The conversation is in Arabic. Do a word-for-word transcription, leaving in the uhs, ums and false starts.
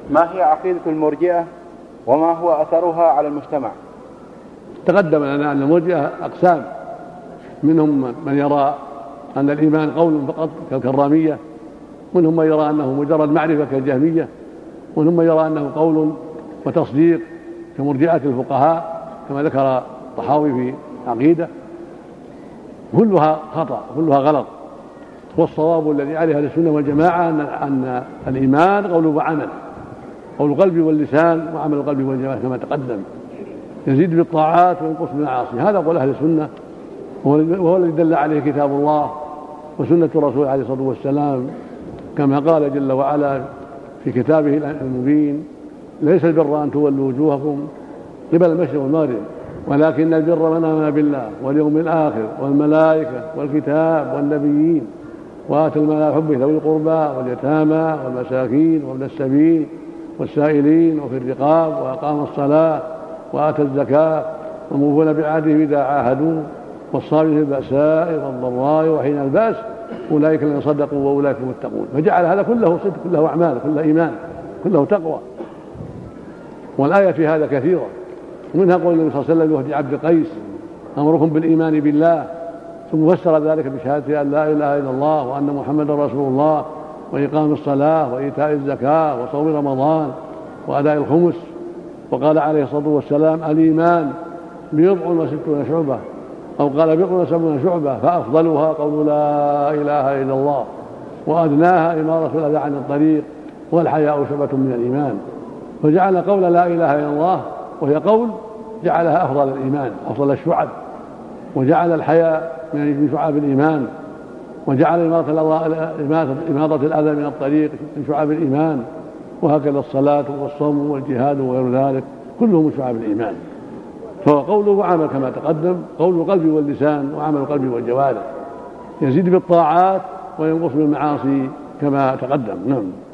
ما هي عقيدة المرجئة وما هو أثرها على المجتمع؟ تقدم لنا أن المرجئة أقسام، منهم من يرى أن الإيمان قول فقط كالكرامية، منهم من يرى أنه مجرد معرفة كالجهمية، ومنهم من يرى أنه قول وتصديق كمرجئة الفقهاء كما ذكر الطحاوي في عقيدة. كلها خطأ، كلها غلط. والصواب الذي عليه أهل السنة والجماعة أن الإيمان قول وعمل، قول القلب واللسان وعمل القلب والجوارح كما تقدم، يزيد بالطاعات وينقص بالمعاصي. هذا قول أهل السنة، وهو الذي دل عليه كتاب الله وسنة الرسول عليه الصلاة والسلام، كما قال جل وعلا في كتابه المبين: ليس البر أن تولوا وجوهكم قبل المشرق والمغرب ولكن البر من آمن بالله واليوم الآخر والملائكة والكتاب والنبيين وآتى المال على حبه ذوي القربى واليتامى والمساكين وابن السبيل والسائلين وفي الرقاب وأقام الصلاة وآتى الزكاة والموفون بعهده إذا عاهدوا والصابرين في البأساء والضراء وحين البأس أولئك الذين صدقوا وأولئك هم المتقون. فجعل هذا كله صدق، كله أعمال، كله إيمان، كله تقوى. والآية في هذا كثيرة، ومنها قول النبي صلى الله عليه وسلم لوفد عبد القيس: أمركم بالإيمان بالله، ثم فسر ذلك بشهادة أن لا إله إلا الله وأن محمدا رسول الله وإقام الصلاة وإيتاء الزكاة وصوم رمضان وأداء الخمس. وقال عليه الصلاة والسلام: الإيمان بضع وستون شعبة، أو قال بضع وسبعون شعبة، فأفضلها قول لا إله إلا الله، وأدناها إمارة الأذى عن الطريق، والحياء شعبة من الإيمان. فجعل قول لا إله إلا الله وهي قول جعلها أفضل الإيمان، أفضل الشعب، وجعل الحياء من شعب الإيمان، وجعل إماطة الأذى من الطريق من شعب الإيمان، وهكذا الصلاة والصوم والجهاد وغير ذلك كلهم من شعب الإيمان. فهو قول وعمل كما تقدم، قول القلب واللسان وعمل القلب والجوارح، يزيد بالطاعات وينقص بالمعاصي كما تقدم. نعم.